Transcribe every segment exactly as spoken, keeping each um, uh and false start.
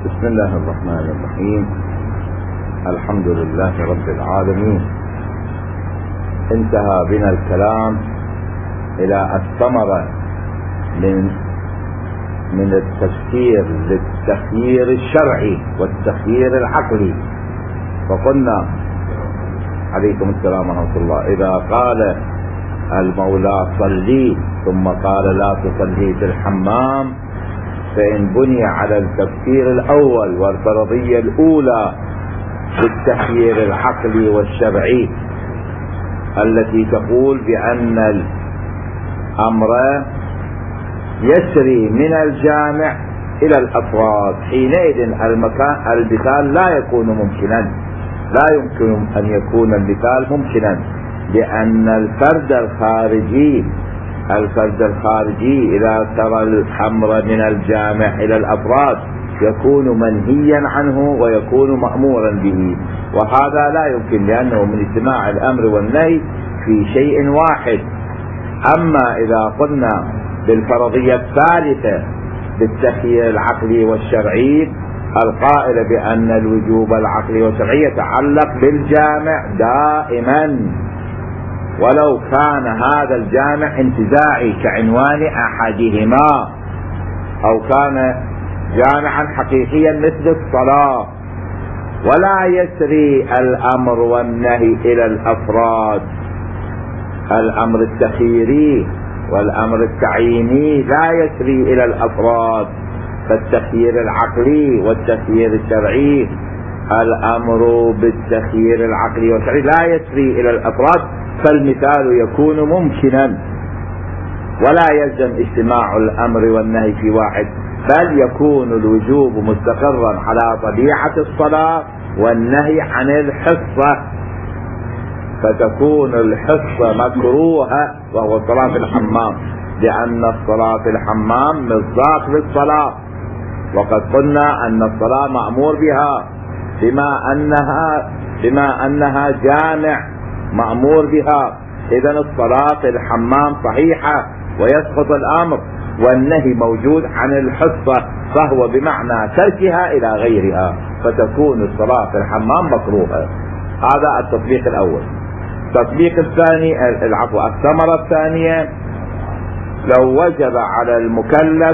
بسم الله الرحمن الرحيم. الحمد لله رب العالمين. انتهى بنا الكلام الى الثمرة من من التفسير للتخيير الشرعي والتخيير العقلي. فقلنا عليكم السلام ورحمة الله: اذا قال المولى صلي ثم قال لا تصلي في الحمام، فإن بني على التفسير الأول والفرضية الأولى بالتخيير العقلي والشرعي التي تقول بأن الأمر يسري من الجامع إلى الأفراد، حينئذ المكان المثال لا يكون ممكنا، لا يمكن أن يكون المثال ممكنا، لأن الفرد الخارجي الفرد الخارجي إذا ترى الأمر من الجامع إلى الأفراد يكون منهيا عنه ويكون مأمورا به، وهذا لا يمكن لأنه من اجتماع الأمر والنهي في شيء واحد. أما إذا قلنا بالفرضية الثالثة بالتخيير العقلي والشرعي القائل بأن الوجوب العقلي والشرعي يتعلق بالجامع دائما، ولو كان هذا الجامع انتزاعي كعنوان أحدهما، أو كان جامعا حقيقيا مثل الصلاة، ولا يسري الأمر والنهي إلى الأفراد. الأمر التخييري والأمر التعييني لا يسري إلى الأفراد، فالتخيير العقلي والتخيير الشرعي الأمر بالتخيير العقلي والشرعي لا يسري إلى الأفراد، فالمثال يكون ممكنا ولا يلزم اجتماع الأمر والنهي في واحد، بل يكون الوجوب مستقرا على طبيعة الصلاة والنهي عن الحصة، فتكون الحصة مكروهة وهو الصلاة في الحمام، لأن الصلاة في الحمام مصداق للصلاة، وقد قلنا أن الصلاة مأمور بها بما أنها بما أنها جامع مأمور بها. إذن الصلاة في الحمام صحيحة ويسقط الأمر، والنهي موجود عن الحصة، فهو بمعنى تركها إلى غيرها، فتكون الصلاة في الحمام مكروهة. هذا التطبيق الأول. التطبيق الثاني العفو الثمرة الثانية: لو وجب على المكلف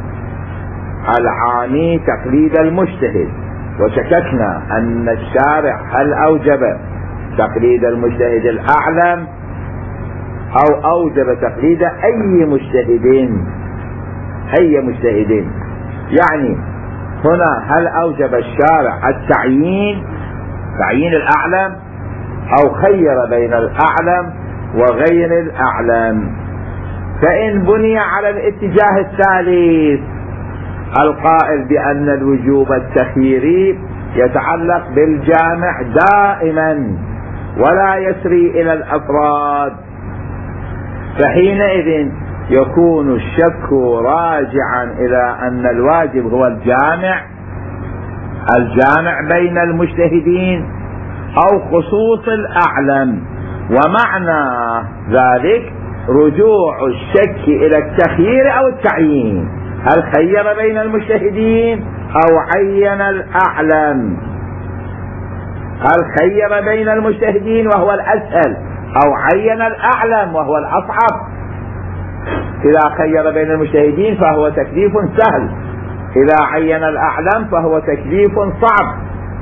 العاني تقليد المجتهد، وشككنا أن الشارع هل أوجب تقليد المجتهد الأعلم أو أوجب تقليد أي مجتهدين أي مجتهدين يعني هنا هل أوجب الشارع التعيين تعيين الأعلم أو خير بين الأعلم وغير الأعلم؟ فإن بني على الاتجاه الثالث القائل بأن الوجوب التخييري يتعلق بالجامع دائما ولا يسري إلى الأفراد، فحينئذ يكون الشك راجعا إلى أن الواجب هو الجامع الجامع بين المجتهدين أو خصوص الأعلم، ومعنى ذلك رجوع الشك إلى التخيير أو التعيين، هل خير بين المجتهدين أو عين الأعلم، هل خير بين المجتهدين وهو الأسهل أو عين الأعلم وهو الأصعب. إذا خير بين المجتهدين فهو تكليف سهل، إذا عين الأعلم فهو تكليف صعب.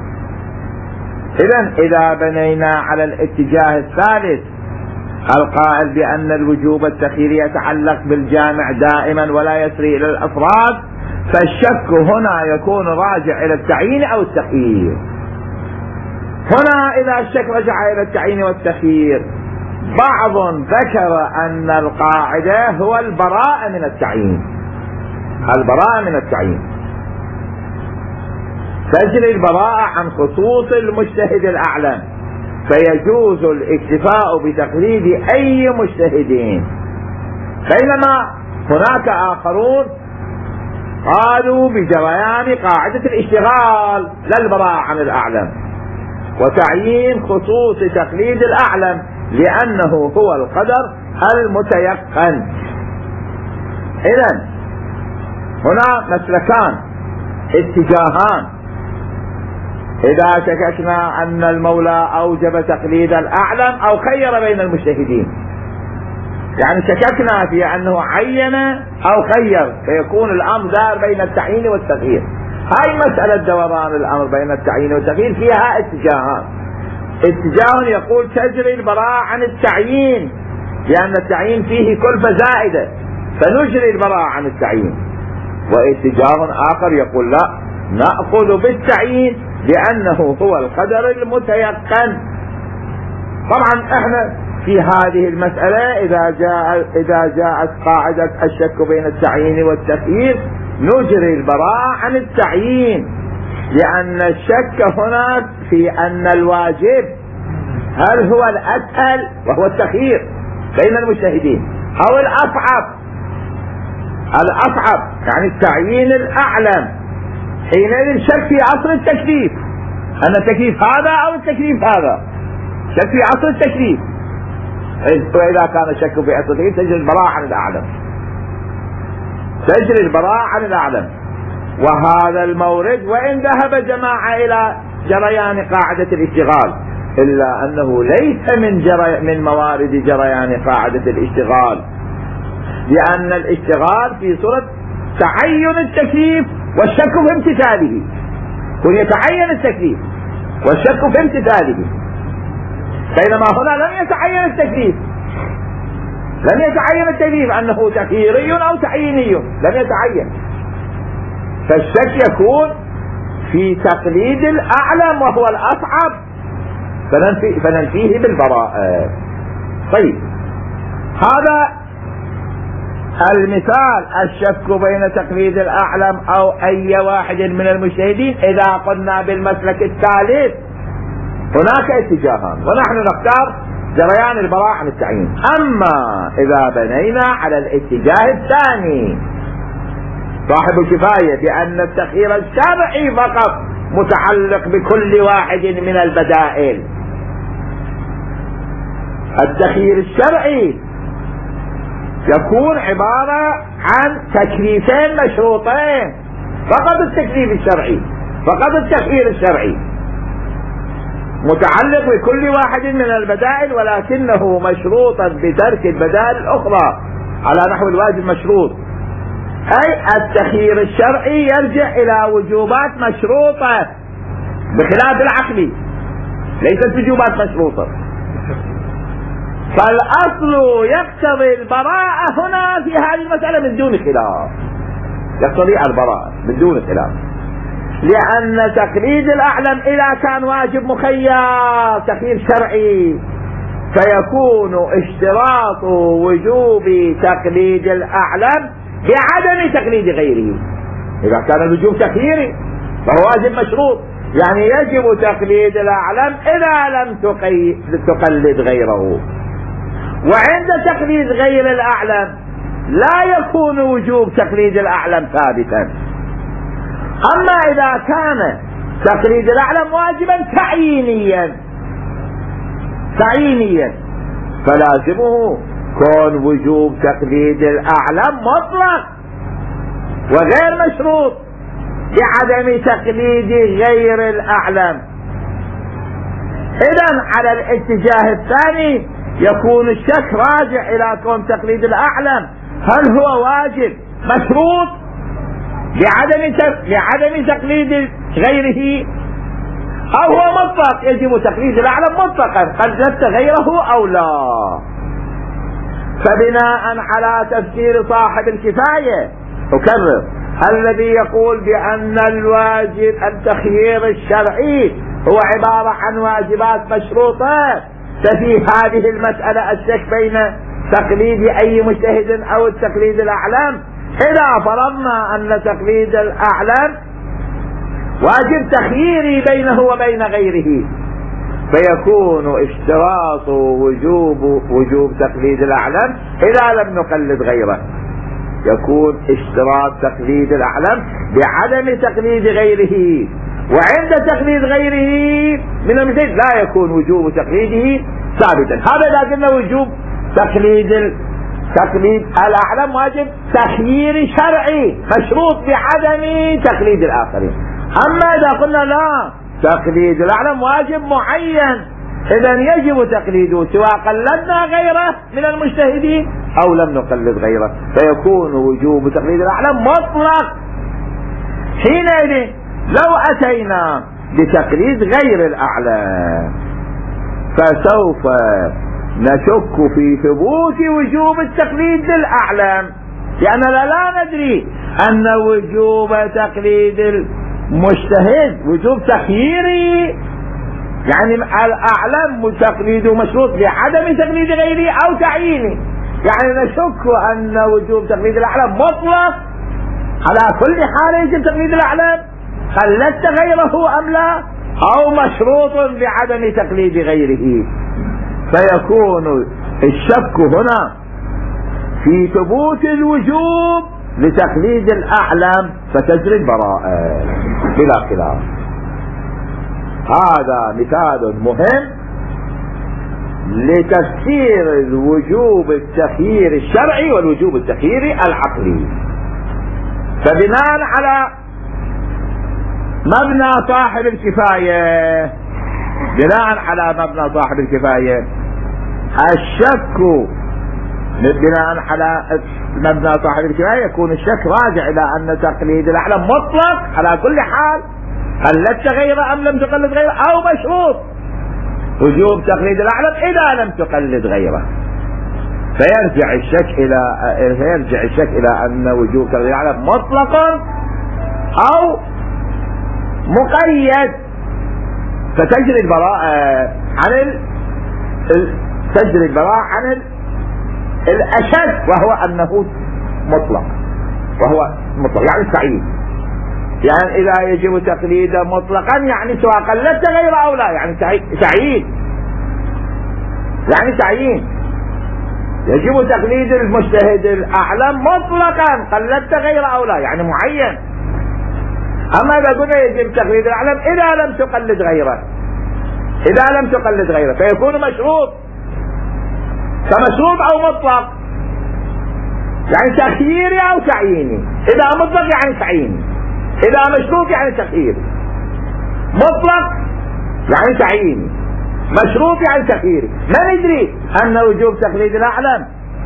إذن إذا بنينا على الاتجاه الثالث القائل بأن الوجوب التخييري يتعلق بالجامع دائما ولا يسري إلى الأفراد، فالشك هنا يكون راجع إلى التعيين أو التخيير. هنا إذا الشك رجع إلى التعيين والتخيير، بعض ذكر أن القاعدة هو البراءة من التعيين البراءة من التعيين تجري البراءة عن خصوص المجتهد الأعلم، فيجوز الاكتفاء بتقليد أي مجتهدين، بينما هناك آخرون قالوا بجريان قاعدة الاشتغال لا البراءة عن الأعلم وتعيين خصوص تقليد الأعلم، لأنه هو القدر المتيقن. إذن هنا مسلكان: اتجاهان. إذا شككنا أن المولى أوجب تقليد الأعلم أو خير بين المجتهدين، يعني شككنا في أنه عين أو خير، فيكون الأمر دار بين التعيين والتغيير. هاي مسألة دوران الأمر بين التعيين والتغيير فيها اتجاهان. اتجاه يقول تجري البراءة عن التعيين لأن التعيين فيه كلفة زائدة فنجري البراءة عن التعيين، واتجاه آخر يقول لا، نأخذ بالتعيين لأنه هو القدر المتيقن. طبعا احنا في هذه المسألة إذا جاء إذا جاءت قاعدة الشك بين التعيين والتخيير نجري البراءة عن التعيين، لأن الشك هنا في أن الواجب هل هو الأسهل وهو التخيير بين المجتهدين أو الأصعب الأصعب يعني التعيين الأعلم. حينئذ شك في أصل التكليف أن التكليف هذا أو التكليف هذا، شك في أصل التكليف. وإذا كان الشك في أصل التكليف تجري البراءة عن الأعلم، تجري البراءة عن الأعلم. وهذا المورد وإن ذهب جماعة إلى جريان قاعدة الاشتغال إلا أنه ليس من جري من موارد جريان قاعدة الاشتغال، لأن الاشتغال في صورة تعين التكليف والشك في امتثاله، كن يتعين التكليف والشك في امتثاله، بينما هنا لم يتعين التكليف، لم يتعين التكليف أنه تخييري أو تعييني، لم يتعين. فالشك يكون في تقليد الأعلم وهو الأصعب فننفي فننفيه بالبراءة. طيب هذا المثال الشك بين تقليد الأعلم أو أي واحد من المجتهدين. إذا قلنا بالمسلك الثالث هناك اتجاهان ونحن نختار جريان البراءة عن التعيين. أما إذا بنينا على الاتجاه الثاني صاحب الكفاية بأن التخيير الشرعي فقط متعلق بكل واحد من البدائل، التخيير الشرعي يكون عبارة عن تكليفين مشروطين، فقط التكليف الشرعي فقط التخيير الشرعي متعلق بكل واحد من البدائل، ولكنه مشروطا بترك البدائل الأخرى على نحو الواجب مشروط. أي التخيير الشرعي يرجع إلى وجوبات مشروطة بخلاف العقلي، ليست وجوبات مشروطة. فالأصل يقتضي البراءة هنا في هذه المسألة من دون خلاف، يقتضي البراءة من دون خلاف، لأن تقليد الأعلم إذا كان واجب مخير تخيير شرعي فيكون اشتراط وجوب تقليد الأعلم بعدم تقليد غيره. إذا كان الوجوب تخييري فهو واجب مشروط، يعني يجب تقليد الأعلم إذا لم تقلد غيره. وعند تقليد غير الأعلم لا يكون وجوب تقليد الأعلم ثابتا. أما إذا كان تقليد الأعلم واجبا تعيينيا تعيينيا فلازمه كون وجوب تقليد الأعلم مطلق وغير مشروط بعدم تقليد غير الأعلم. إذن على الاتجاه الثاني يكون الشك راجع إلى كون تقليد الأعلم هل هو واجب مشروط لعدم لعدم تقليد غيره أو هو مطلق يجب تقليد الأعلم مطلقا قلدت غيره أو لا. فبناء على تفسير صاحب الكفاية أكرر الذي يقول بأن الواجب التخيير الشرعي هو عبارة عن واجبات مشروطة، ففي هذه المسألة الشك بين تقليد أي مجتهد أو التقليد الأعلم. إذا فرضنا أن تقليد الأعلم واجب تخييري بينه وبين غيره فيكون اشتراط وجوب وجوب تقليد الأعلم إذا لم نقلد غيره، يكون اشتراط تقليد الأعلم بعدم تقليد غيره. وعند تقليد غيره من المثل لا يكون وجوب تقليده ثابتا. هذا إذا قلنا وجوب تقليد تقليد الأعلم واجب تخييري شرعي مشروط بعدم تقليد الآخرين. أما إذا قلنا لا، تقليد الأعلم واجب معين، إذا يجب تقليده سواء قلدنا غيره من المجتهدين أو لم نقلد غيره، فيكون وجوب تقليد الأعلم مطلق. حينئذ لو أتينا بتقليد غير الأعلم فسوف نشك في ثبوت وجوب التقليد للأعلم، لأننا لا ندري أن وجوب تقليد المجتهد وجوب تخييري، يعني الأعلم تقليده مشروط بعدم تقليد غيره أو تعيينه، يعني نشك أن وجوب تقليد الأعلم مطلق على كل حال يجب تقليد الأعلم قلدت غيره أم لا، أو مشروط بعدم تقليد غيره. فيكون الشك هنا في ثبوت الوجوب لتقليد الأعلم فتجري البراءة بلا خلاف. هذا مثال مهم لتفسير الوجوب التخيير الشرعي والوجوب التخيير العقلي. فبناء على مبنى صاحب الكفاية بناء على مبنى صاحب الكفاية الشك بناء على مبنى صاحب الكفاية يكون الشك راجع إلى أن تقليد الأعلم مطلق على كل حال، قلدت غيره أم لم تقلد غيره، أو مشروط وجوب تقليد الأعلم إذا لم تقلد غيره. فيرجع الشك إلى يرجع الشك إلى أن وجوب تقليد الأعلم مطلق أو مقيد، فتجري البراءة عن ال... ال... تجري البراءة عن ال... الأشد وهو أنه مطلق، وهو مطلق يعني تعيين. يعني إذا يجب تقليده مطلقا يعني سواء قلدت غيره أو لا، يعني تعيين، يعني تعيين. يجب تقليد المجتهد الأعلم مطلقا قلدت غيره أو لا، يعني معين. أما إذا قلنا يجب تقليد الأعلم إذا لم تقلد غيره، إذا لم تقلد غيره فيكون مشروط، كمشروط أو مطلق، يعني تخييري أو تعييني. إذا مطلق يعني تعييني، إذا مشروط يعني تخييري. مطلق يعني تعييني، مشروط يعني تخييري. ما ندري أن وجوب تقليد الأعلم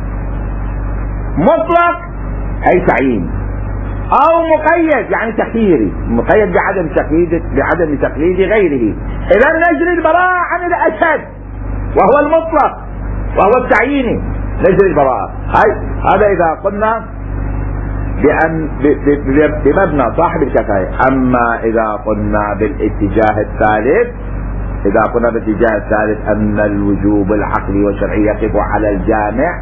مطلق أي تعييني، أو مقيد يعني تخييري، مقيد بعدم تقليد بعدم تقليد غيره. إذا نجري البراءة عن الأشد وهو المطلق وهو التعييني، نجري البراءة. هاي هذا إذا قلنا بأن بمبنى صاحب الكفاية. أما إذا قلنا بالاتجاه الثالث، إذا قلنا بالاتجاه الثالث أن الوجوب العقلي والشرعي يقف على الجامع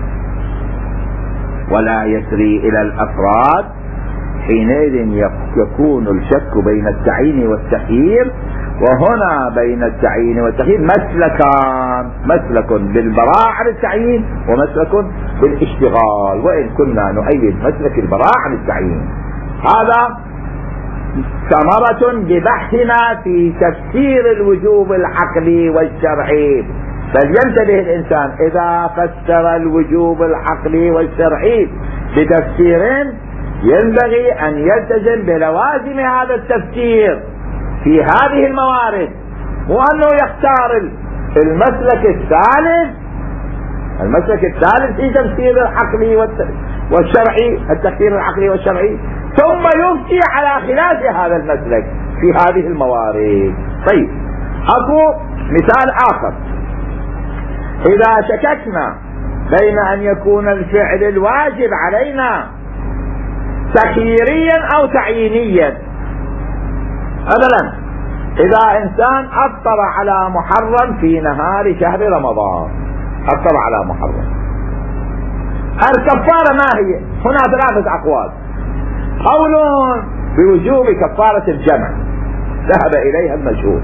ولا يسري إلى الأفراد، حينئذ يكون الشك بين التعيين والتخيير. وهنا بين التعيين والتخيير مسلكان، مسلك بالبراءة عن التعيين ومسلك بالاشتغال، وإن كنا نؤيد مسلك البراءة عن التعيين. هذا ثمرة ببحثنا في تفسير الوجوب العقلي والشرعي. فلينتبه الإنسان إذا فسر الوجوب العقلي والشرعي بتفسير ينبغي أن يلتزم بلوازم هذا التفسير في هذه الموارد، وأنه يختار المسلك الثالث المسلك الثالث في تفسير العقلي والشرعي، التفسير العقلي والشرعي، ثم يفتي على خلاف هذا المسلك في هذه الموارد. طيب، أكو مثال آخر. إذا شككنا بين أن يكون الفعل الواجب علينا تخييريا أو تعيينيا، مثلا إذا إنسان أفطر على محرم في نهار شهر رمضان، أفطر على محرم، الكفارة ما هي؟ هنا ثلاثة أقوال. قول بوجوب كفارة الجمع ذهب إليها المشهور،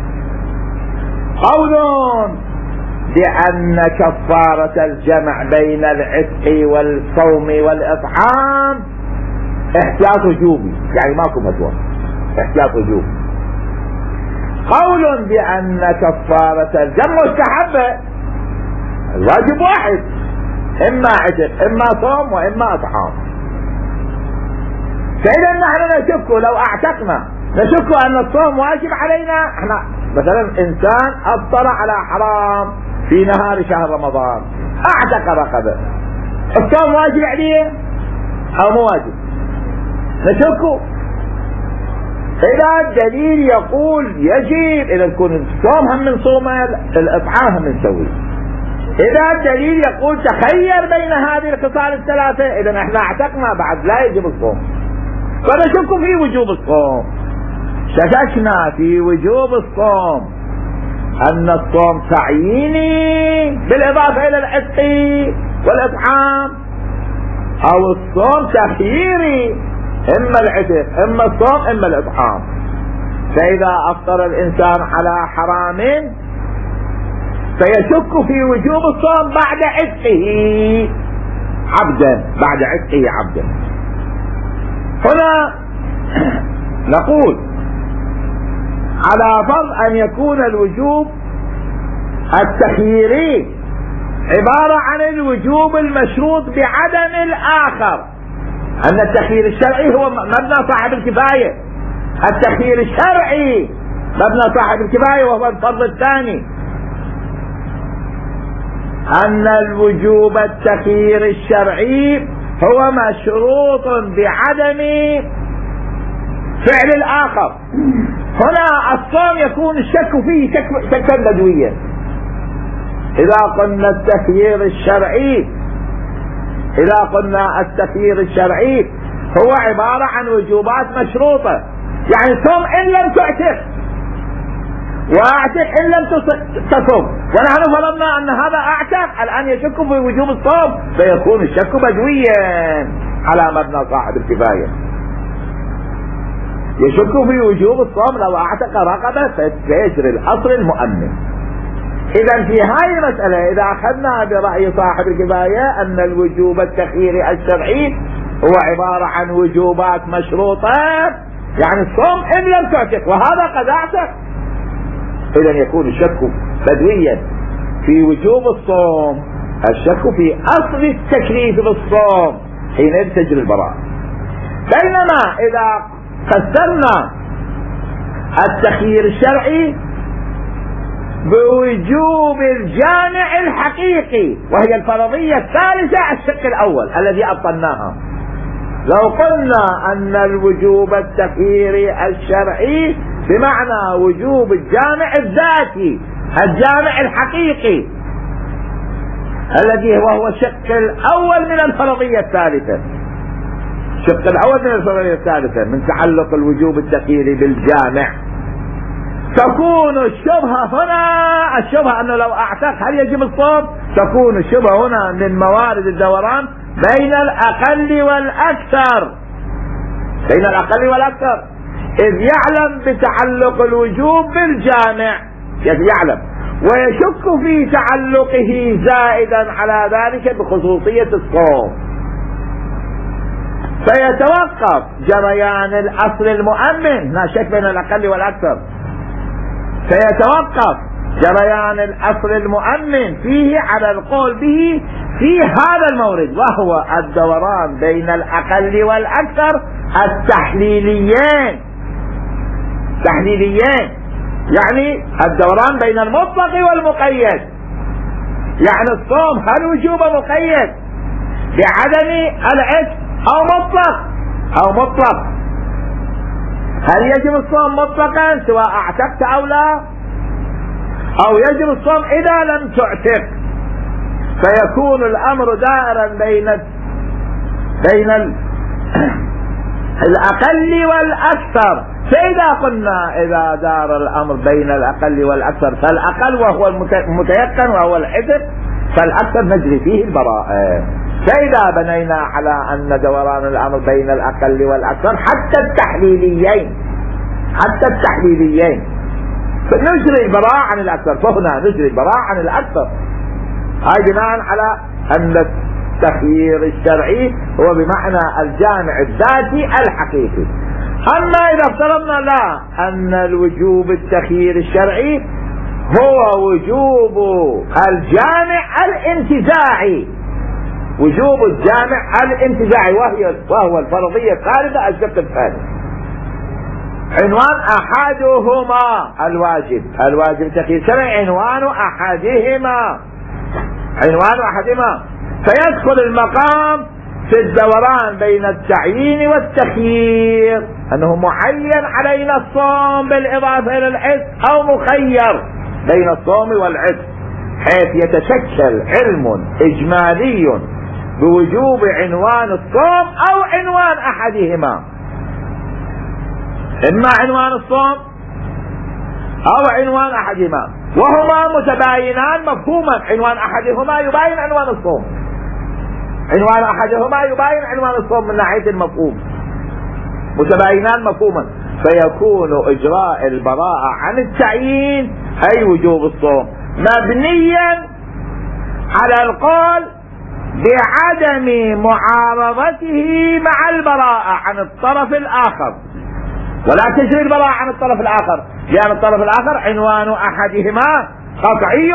قول بأن كفارة الجمع بين العتق والصوم والإطعام احتياط وجوبي، يعني ماكو فتوى، احتياط وجوبي. قول بأن كفارة الجمع مستحبة، الواجب واحد، إما عتق إما صوم وإما إطعام. فإذا نحن نشك لو أعتقنا نشك أن الصوم واجب علينا. احنا مثلا إنسان أفطر على حرام في نهار شهر رمضان أعتق رقبة، الصوم واجب عليه أو مو واجب؟ نشك. إذا الدليل يقول يجب، إذا يكون الصوم هم من صومه الإطعام هم نسوي. إذا الدليل يقول تخير بين هذه الخصال الثلاثة، إذا احنا اعتقنا بعد لا يجب الصوم، فنشك في وجوب الصوم. شككنا في وجوب الصوم أن الصوم تعييني بالإضافة إلى العتق والإطعام، أو الصوم تخييري إما العتق إما الصوم إما الإطعام. فإذا أفطر الإنسان على حرام فيشك في وجوب الصوم بعد عتقه عبدا، بعد عتقه عبدا. هنا نقول على فرض أن يكون الوجوب التخييري عبارة عن الوجوب المشروط بعدم الآخر، أن التخيير الشرعي هو مبنى صاحب الكفاية، التخيير الشرعي مبنى صاحب الكفاية وهو الفرض الثاني، أن الوجوب التخيير الشرعي هو مشروط بعدم فعل الآخر. هنا الصوم يكون الشك فيه شك شكا بدويا. إذا قلنا التخيير الشرعي إذا قلنا التخيير الشرعي هو عبارة عن وجوبات مشروطة، يعني صوم إن لم تعتق واعتق إن لم تصوم، ونحن فرضنا أن هذا اعتق الآن يشك في وجوب الصوم، فيكون الشك بدويا على مبنى صاحب الكفاية. يشك في وجوب الصوم لو اعتق رقبة فيجري الأصل المؤمن. إذا في هذه المسألة إذا أخذنا برأي صاحب الكفاية أن الوجوب التخييري الشرعي هو عبارة عن وجوبات مشروطة، يعني الصوم إن لم تعتق وهذا قد اعتق، إذا يكون الشك بدويا في وجوب الصوم، الشك في أصل التكليف بالصوم حين تجري البراءة. بينما إذا قسمنا التخيير الشرعي بوجوب الجامع الحقيقي وهي الفرضية الثالثة الشق الأول الذي أبطلناها، لو قلنا أن الوجوب التخييري الشرعي بمعنى وجوب الجامع الذاتي الجامع الحقيقي الذي هو الشق الأول من الفرضية الثالثة، الشق الأول من الفرضية الثالثة من تعلق الوجوب التخييري بالجامع، تكون الشبهة هنا الشبهة أنه لو أعتق هل يجب الصوم، تكون الشبهة هنا من موارد الدوران بين الأقل والأكثر، بين الأقل والأكثر، إذ يعلم بتعلق الوجوب بالجامع يعلم ويشك في تعلقه زائدا على ذلك بخصوصية الصوم، فيتوقف جريان الأصل المؤمن، لا شك بين الأقل والأكثر، فيتوقف جريان الأصل المؤمن فيه على القول به في هذا المورد، وهو الدوران بين الأقل والأكثر التحليليين، تحليليين يعني الدوران بين المطلق والمقيد، يعني الصوم هل وجوبه مقيد بعدم العتق أو مطلق أو مطلق، هل يجب الصوم مطلقا سواء اعتقت أو لا، أو يجب الصوم إذا لم تعتق، فيكون الأمر دائرا بين بين الأقل والأكثر. فإذا قلنا إذا دار الأمر بين الأقل والأكثر فالأقل وهو المتيقن وهو العتق، فالأكثر نجري فيه البراءة. فإذا بنينا على أن دوران الأمر بين الأقل والأكثر حتى التحليليين حتى التحليليين فنجري البراءة عن الأكثر، فهنا نجري البراءة عن الأكثر، هاي بناء على أن التخيير الشرعي هو بمعنى الجامع الذاتي الحقيقي. أما إذا افترضنا لا أن الوجوب التخيير الشرعي هو وجوب الجامع الانتزاعي، وجوب الجامع الانتزاعي وهي وهو الفرضية الثالثة الشق الثالث. عنوان أحدهما الواجب، الواجب تقييد شرعي عنوان أحدهما، عنوان أحدهما، فيدخل المقام في الدوران بين التعيين والتخيير، أنه معين علينا الصوم بالإضافة إلى العتق أو مخير بين الصوم والعتق، حيث يتشكل علم إجمالي بوجوب عنوان الصوم أو عنوان أحدهما، إما عنوان الصوم أو عنوان أحدهما، وهما متباينان مفهوما. عنوان أحدهما يباين عنوان الصوم، عنوان أحدهما يباين عنوان الصوم من ناحية المفهوم، متباينان مفهوما، فيكون إجراء البراءة عن التعيين أي وجوب الصوم مبنيا على القول بعدم معارضته مع البراءة عن الطرف الآخر، ولا تجري البراءة عن الطرف الآخر، لأن الطرف الآخر عنوان أحدهما قطعي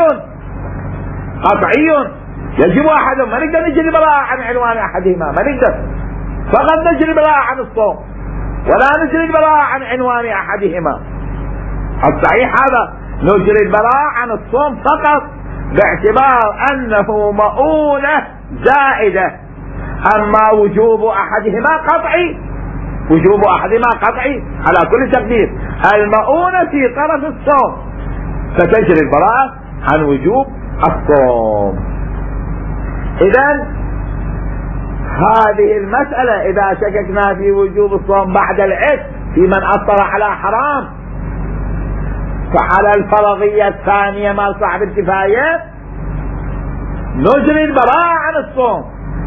قطعي يجب أحدهم، ما نقدر نجري البراءة عن عنوان أحدهما، ما نقدر، فقط نجري البراءة عن الصوم ولا نجري البراءة عن عنوان أحدهما. الصحيح هذا، نجري البراءة عن الصوم فقط باعتبار أنه مؤونة زائدة، أما وجوب أحدهما قطعي، وجوب أحدهما قطعي على كل تقدير، المؤونة في طرف الصوم، فتجري البراءة عن وجوب الصوم. إذن هذه المسألة إذا شككنا في وجوب الصوم بعد العتق في من أفطر على حرام، فعلى الفرضية الثانية مال صاحب الكفاية نجري البراءة عن الصوم.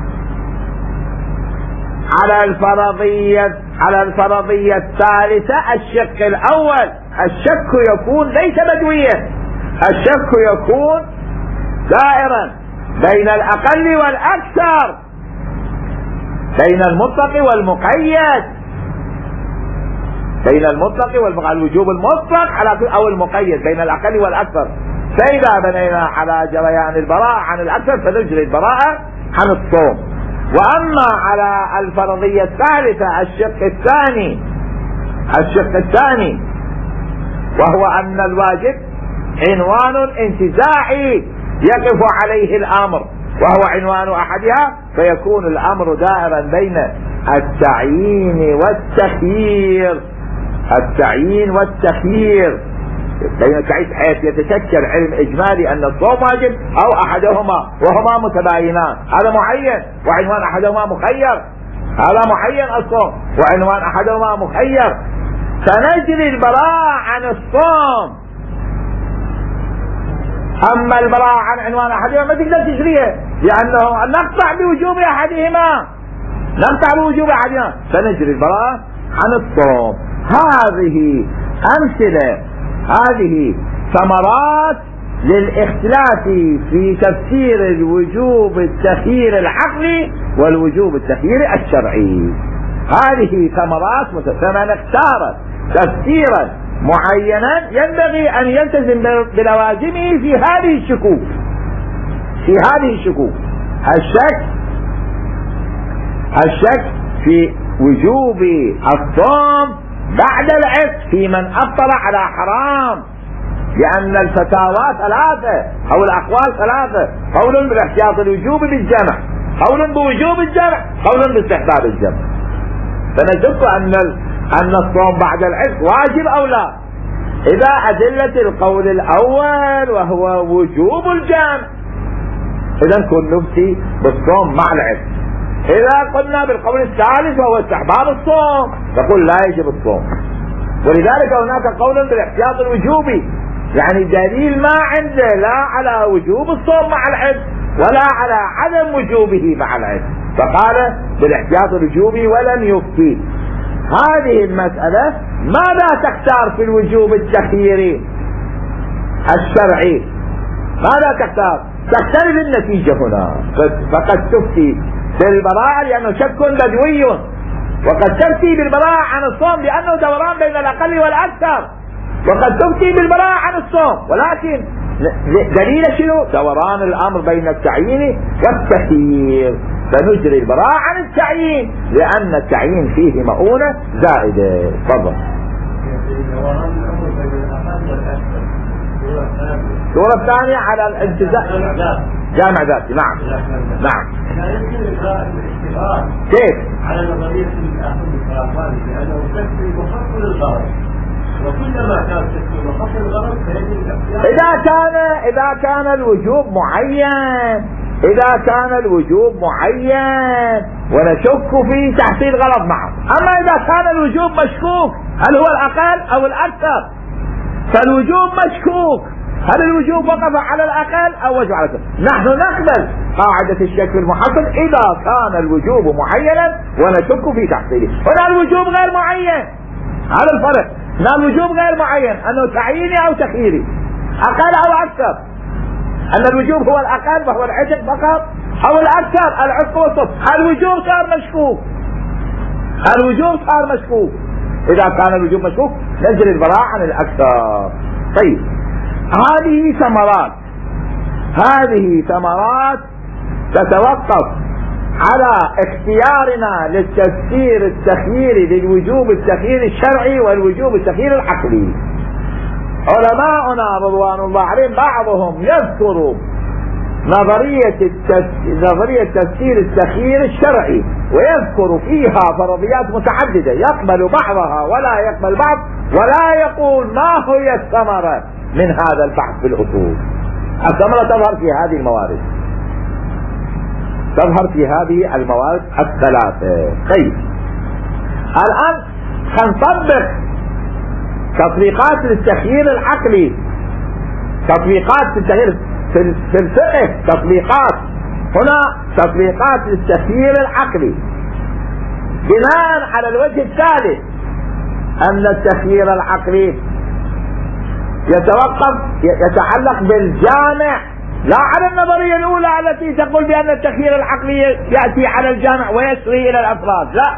على الفرضية على الفرضية الثالثة الشق الأول، الشك يكون ليس بدويا، الشك يكون دائرا بين الأقل والأكثر، بين المطلق والمقيد، بين المطلق والمقيد، الوجوب المطلق على أو المقيد بين الأقل والأكثر. فإذا بنينا على جريان البراءة عن الأكثر فنجري البراءة عن الصوم. وأما على الفرضية الثالثة الشق الثاني الشق الثاني وهو أن الواجب عنوان انتزاعي يقف عليه الأمر وهو عنوان أحدها، فيكون الأمر دائرا بين التعيين والتخيير، التعيين والتخيير بين التعيين، حيث يتشكل علم إجمالي أن الصوم واجب أو أحدهما وهما متباينان، هذا معين، وعنوان أحدهما مخير، هذا معين الصوم وعنوان أحدهما مخير، فنجري البراءة عن الصوم. أما البراءة عن عنوان أحدهما ما تقدر تجريها، لأنه نقطع بوجوب أحدهما، نقطع بوجوب أحدهما، فنجري البراءة عن الصوم. هذه أمثلة، هذه ثمرات للاختلاف في تفسير الوجوب التخيير العقلي والوجوب التخيير الشرعي. هذه ثمرات، فمن اختار تفسيرا معينا ينبغي أن يلتزم بلوازمه في هذه الشكوك، في هذه الشكوك الشك الشك في وجوب الصوم بعد العتق في من أفطر على حرام، لأن الفتاوى ثلاثة أو الأقوال ثلاثة، قول بالاحتياط الوجوب بالجمع، قول بوجوب الجمع، قول باستحباب الجمع. فنشك أن أن الصوم بعد العتق واجب أو لا، إذا أدلة القول الأول وهو وجوب الجمع إذا كن نفتي بالصوم مع العتق. إذا قلنا بالقول الثالث وهو استحباب الصوم نقول لا يجب الصوم. ولذلك هناك قول بالاحتياط الوجوبي، يعني دليل ما عنده لا على وجوب الصوم مع العتق ولا على عدم وجوبه مع العتق، فقال بالاحتياط الوجوبي ولم يفتي. هذه المسألة ماذا تختار في الوجوب التخييري الشرعي؟ ماذا تختار؟ تختلف النتيجة هنا، فقد تفتي بالبراءة لأنه شك بدوي، وقد تفتي بالبراءة عن الصوم لأنه دوران بين الأقل والأكثر، وقد تفتي بالبراءة عن الصوم، ولكن دليل شنو؟ دوران الامر بين التعيين والتخيير، فنجري البراءة عن التعيين لان التعيين فيه مؤونة زائدة. تفضل. الصورة الثانية على الانتزاع جامع ذاتي. نعم نعم. كيف؟ على نظرية الأخذ لأنه تكفي مخصص للغرض، وكلما كان تكفي مخصص للغرض إذا كان إذا كان الوجوب معين إذا كان الوجوب معين ونشك في تحصيل غرض معه. أما إذا كان الوجوب مشكوك هل هو الأقل أو الأكثر، فالوجوب مشكوك، هل الوجوب وقف على الأقل أو وجب على الأكثر؟ نحن نقبل قاعدة الشك في المحصل إذا كان الوجوب معينا ونشك في تحصيله. هنا الوجوب غير معين، هذا الفرق. هنا الوجوب غير معين أنه تعييني أو تخييري، أقل أو أكثر. أن الوجوب هو الأقل وهو العتق فقط، أو الأكثر العتق والصف. الوجوب صار مشكوك، الوجوب صار مشكوك. إذا كان الوجوب مشكوك نجري البراءة عن الأكثر. طيب، هذه ثمرات هذه ثمرات تتوقف على اختيارنا للتفسير التخييري للوجوب التخييري الشرعي والوجوب التخييري العقلي. علماؤنا رضوان الله عليهم بعضهم يذكر نظرية نظرية تفسير التخيير الشرعي ويذكر فيها فرضيات متعددة، يقبل بعضها ولا يقبل بعض، ولا يقول ما هي الثمرة من هذا البحث في الأصول. الثمرة تظهر في هذه الموارد، تظهر في هذه الموارد الثلاثة. طيب، الآن سنطبق تطبيقات للتخيير العقلي، تطبيقات للتخيير في الفقه، تطبيقات هنا تطبيقات للتخيير العقلي بناء على الوجه الثالث، أن التخيير العقلي يتوقف يتعلق بالجامع لا على النظرية الأولى التي تقول بأن التخيير العقلي يأتي على الجامع ويسري إلى الأفراد، لا،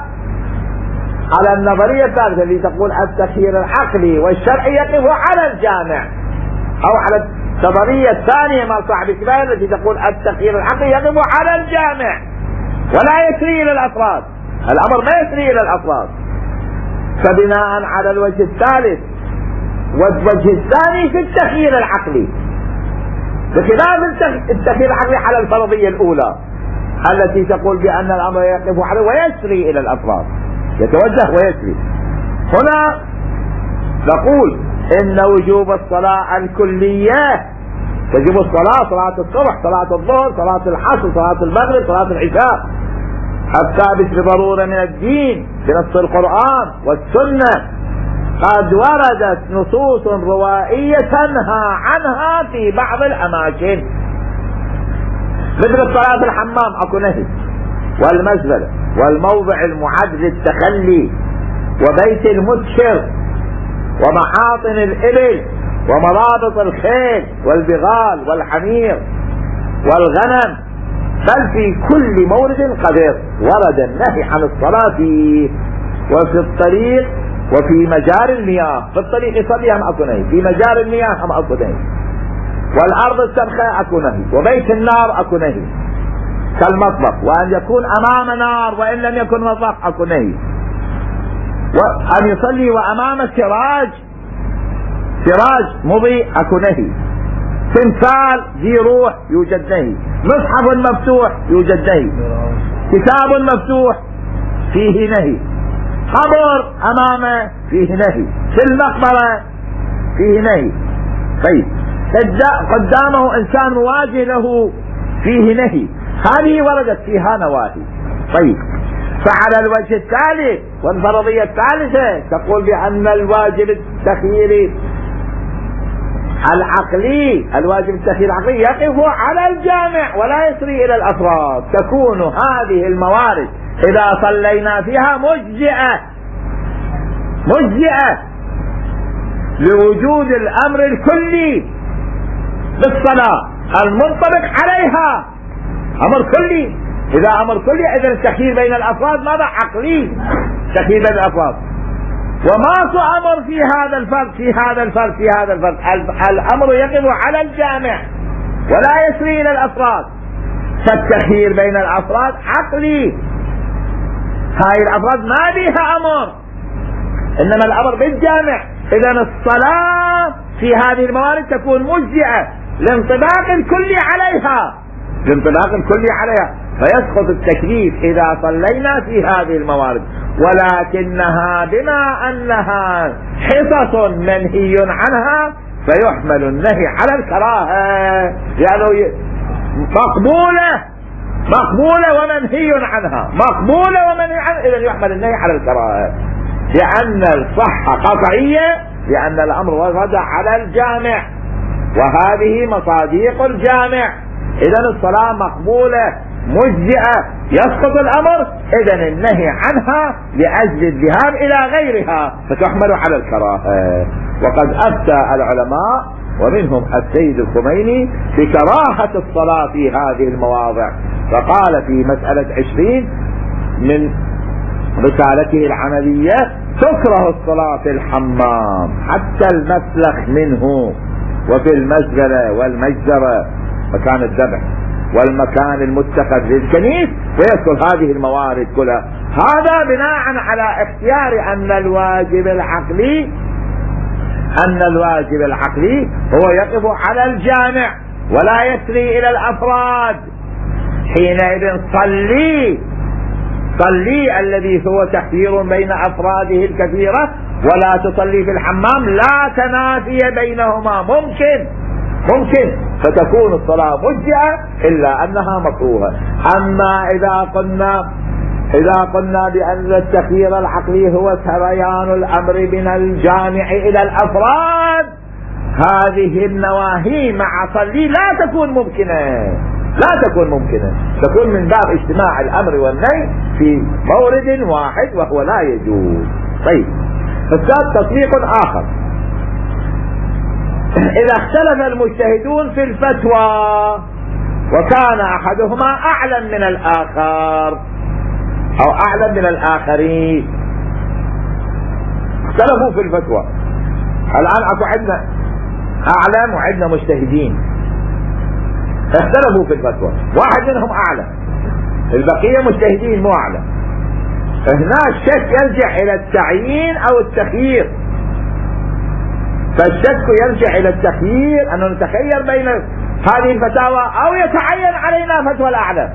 على النظرية الثالثة التي تقول التخيير العقلي والشرعي يقف على الجامع، أو على النظرية الثانية مع صاحب الكفاية التي تقول التخيير العقلي يقف على الجامع ولا يسري إلى الأفراد، الأمر ما يسري إلى الأفراد. فبناء على الوجه الثالث والوجه الثاني في التخيير العقلي، بخلاف التخيير العقلي على الفرضية الأولى التي تقول بأن الأمر يقف عليه ويسري إلى الأفراد، يتوجه ويسري. هنا نقول إن وجوب الصلاة الكلية، تجب الصلاة، صلاة الصبح، صلاة الظهر، صلاة العصر، صلاة المغرب، صلاة العشاء، الثابت بضرورة من الدين بنص القرآن والسنة، قد وردت نصوص روائية تنهى عنها في بعض الأماكن، مثل الصلاة الحمام أكو نهي، والمزبلة، والموضع المعد للتخلي، وبيت المسكر، ومحاطن الإبل، ومرابط الخيل والبغال والحمير والغنم، بل في كل مورد قدر ورد النهي عن الصلاة فيه. وفي الطريق وفي مجاري المياه، في الطريق يصلي هم أكو نهي، في مجاري المياه هم أكو نهي، والأرض السبخة أكو نهي، وبيت النار أكو نهي كالمطبخ، وأن يكون أمام نار وإن لم يكن مطبخ أكو نهي، وأن يصلي وأمام سراج سراج مضيء أكو نهي، تمثال ذي روح يوجد نهي، مصحف مفتوح يوجد نهي، كتاب مفتوح فيه نهي، قبر أمامه فيه نهي، في المقبرة فيه نهي. طيب، قدامه إنسان مواجه له فيه نهي، هذه وردت فيها نواهي. طيب، فعلى الوجه الثالث والفرضية الثالثة تقول بأن الواجب التخييري العقلي الواجب التخيير العقلي يقف على الجامع ولا يسري إلى الأفراد، تكون هذه الموارد إذا صلينا فيها مجزئة مجزئة لوجود الأمر الكلي بالصلاة المنطبق عليها، أمر كلي. إذا أمر كلي إذا التخيير بين الأفراد ماذا؟ عقلي، تخيير بين الأفراد. وما تؤمر في هذا الفرد في هذا الفرد في هذا الفرد الأمر يقف على الجامع ولا يسري إلى الأفراد. فالتخيير بين الأفراد عقلي، هاي الأفراد ما بيها أمر، إنما الأمر بالجامع. إذن الصلاة في هذه الموارد تكون مجزئة لانطباق الكل عليها لانطباق الكل عليها فيسقط التكليف إذا صلينا في هذه الموارد. ولكنها بما أنها حصص منهي عنها فيحمل النهي على الكراهة، يعني مقبولة مقبولة ومنهي عنها، مقبولة ومنهي عنها، إذن يحمل النهي على الكراهة، لأن الصحة قطعية، لأن الأمر ورد على الجامع وهذه مصاديق الجامع. إذن الصلاة مقبولة مجزئة يسقط الأمر، إذن النهي عنها لأجل الذهاب إلى غيرها فتحمل على الكراهة. وقد أفتى العلماء ومنهم السيد الخميني بكراهة الصلاة في هذه المواضع، فقال في مسألة عشرين من رسالته العملية: تكره الصلاة في الحمام حتى المسلخ منه، وفي المزبلة والمجزرة مكان الذبح، والمكان المتخذ للكنيس، ويذكر هذه الموارد كلها. هذا بناء على اختيار أن الواجب العقلي أن الواجب العقلي هو يقف على الجامع ولا يسري إلى الأفراد. حينئذ صلي صلي الذي هو تخيير بين أفراده الكثيرة، ولا تصلي في الحمام، لا تنافي بينهما، ممكن ممكن فتكون الصلاة مجزئة إلا أنها مكروهة. أما إذا قلنا إذا قلنا بأن التخيير العقلي هو سريان الأمر من الجامع إلى الأفراد، هذه النواهي مع صلي لا تكون ممكنة لا تكون ممكنة تكون من باب اجتماع الأمر والنهي في مورد واحد وهو لا يجوز. طيب، فالثالث تطبيق آخر: إذا اختلف المجتهدون في الفتوى وكان أحدهما أعلم من الآخر أو أعلم من الآخرين، اختلفوا في الفتوى. الآن أكو عندنا أعلم وعندنا مجتهدين، اختلفوا في الفتوى، واحد منهم أعلم، البقية مجتهدين مو أعلم. هنا الشك يرجع إلى التعيين أو التخيير، فالشك يرجع إلى التخيير، أن نتخير بين هذه الفتاوى أو يتعين علينا فتوى الأعلم.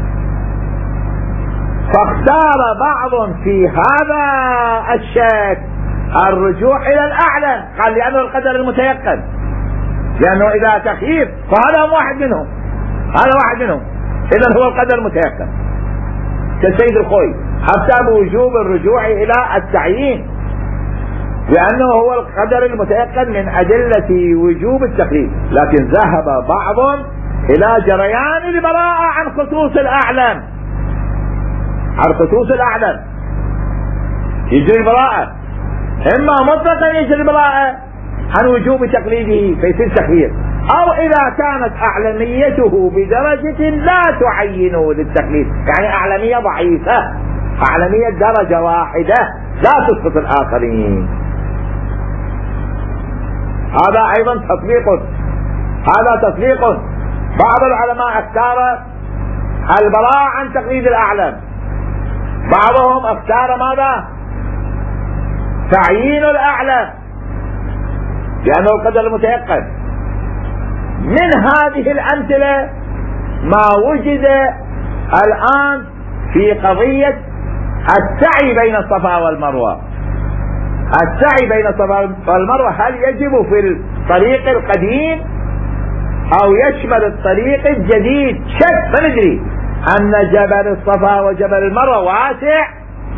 فاختار بعض في هذا الشك الرجوع إلى الأعلم، قال لأنه القدر المتيقن، لأنه إذا تخيير فهذا واحد منهم هذا واحد منهم إذن هو القدر المتيقن. كالسيد الخوي أفتى بوجوب الرجوع إلى التعيين لأنه هو القدر المتيقن من أدلة وجوب التقليد، لكن ذهب بعض إلى جريان البراءة عن خصوص الأعلم عن خصوص الأعلم يجري البراءة، إما مطلقا يجري البراءة عن وجوب تقليده فيصير تخيير، أو إذا كانت أعلميته بدرجة لا تعينه للتقليد، يعني أعلمية ضعيفة، أعلمية درجة واحدة لا تسقط الآخرين. هذا أيضا تطبيق هذا تطبيق بعض العلماء اختار البراءة عن تقليد الأعلم، بعضهم اختار ماذا؟ تعيين الأعلم لأنه القدر المتيقن. من هذه الأمثلة ما وجد الآن في قضية السعي بين الصفا والمروة. السعي بين الصفا والمروة هل يجب في الطريق القديم أو يشمل الطريق الجديد؟ شك، ما ندري أن جبل الصفا وجبل المروة واسع،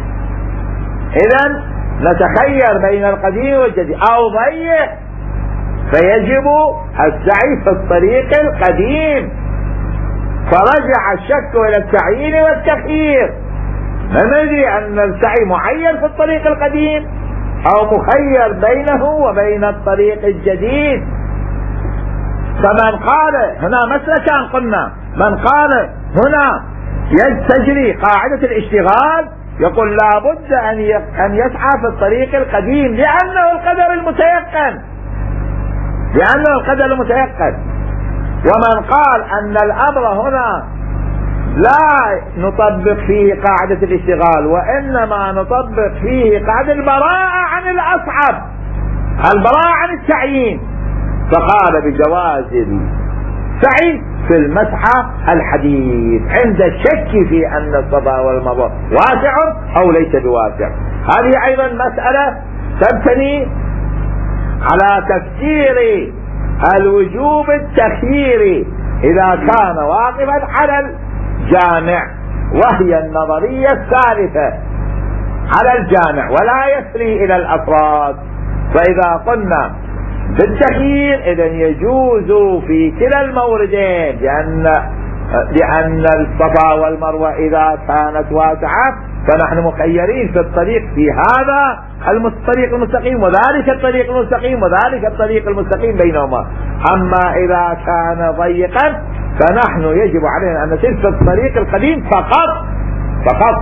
إذن نتخير بين القديم والجديد، أو ضيق فيجب السعي في الطريق القديم. فرجع الشك إلى التعيين والتخيير، ما ندري أن السعي معين في الطريق القديم أو مخير بينه وبين الطريق الجديد. فمن قال هنا مسلكان قلنا، من قال هنا تجري قاعدة الاشتغال يقول لا بد أن يسعى في الطريق القديم لأنه القدر المتيقن، لأنه القدر المتيقن. ومن قال أن الأمر هنا لا نطبق فيه قاعدة الاشتغال وإنما نطبق فيه قاعدة البراءة عن الأصعب، البراءة عن التعيين، فقال بجواز السعي في المسعى الحديث عند الشك في أن الصفا والمروة واسع أو ليس بواسع. هذه أيضا مسألة تبتني على تفسير الوجوب التخييري إذا كان واقفا على الجامع، وهي النظرية الثالثة على الجامع ولا يسري إلى الأفراد. فإذا قلنا بالتخيير إذن يجوز في كلا الموردين، لأن لأن الصفا والمروة إذا كانت واسعة فنحن مخيرين في الطريق في هذا الطريق المستقيم وذلك الطريق المستقيم وذلك الطريق المستقيم بينهما. أما إذا كان ضيقا فنحن يجب علينا أن نسير في الطريق القديم فقط فقط.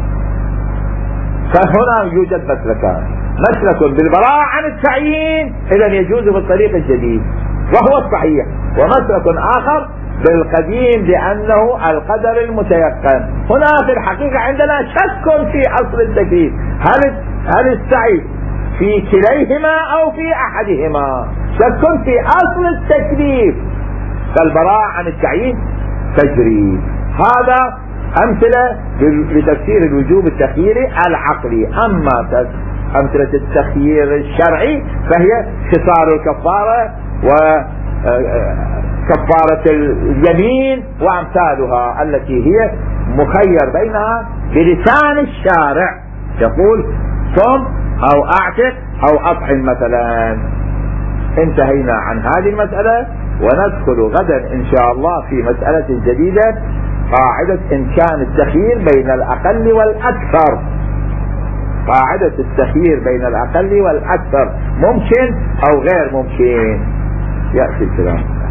فهنا يوجد مسلكان، مسلك بالبراءة عن التعيين إذن يجوز في الطريق الجديد وهو الصحيح، ومسلك آخر بالقديم لأنه القدر المتيقن. هنا في الحقيقة عندنا شك في أصل التكليف، هل هل السعي في كليهما أو في أحدهما؟ شك في أصل التكليف، فالبراءة عن التعيين تجري. هذا أمثلة لتفسير الوجوب التخييري العقلي. أما أمثلة التخيير الشرعي فهي خسار الكفارة وكفارة اليمين وأمثالها التي هي مخير بينها بلسان الشارع، يقول صم أو أعتق أو أطعم مثلا. انتهينا عن هذه المسألة وندخل غدا إن شاء الله في مسألة جديدة، قاعدة إمكان التخيير بين الأقل والأكثر. قاعدة التخيير بين الأقل والأكثر ممكن أو غير ممكن، يأتي الكلام.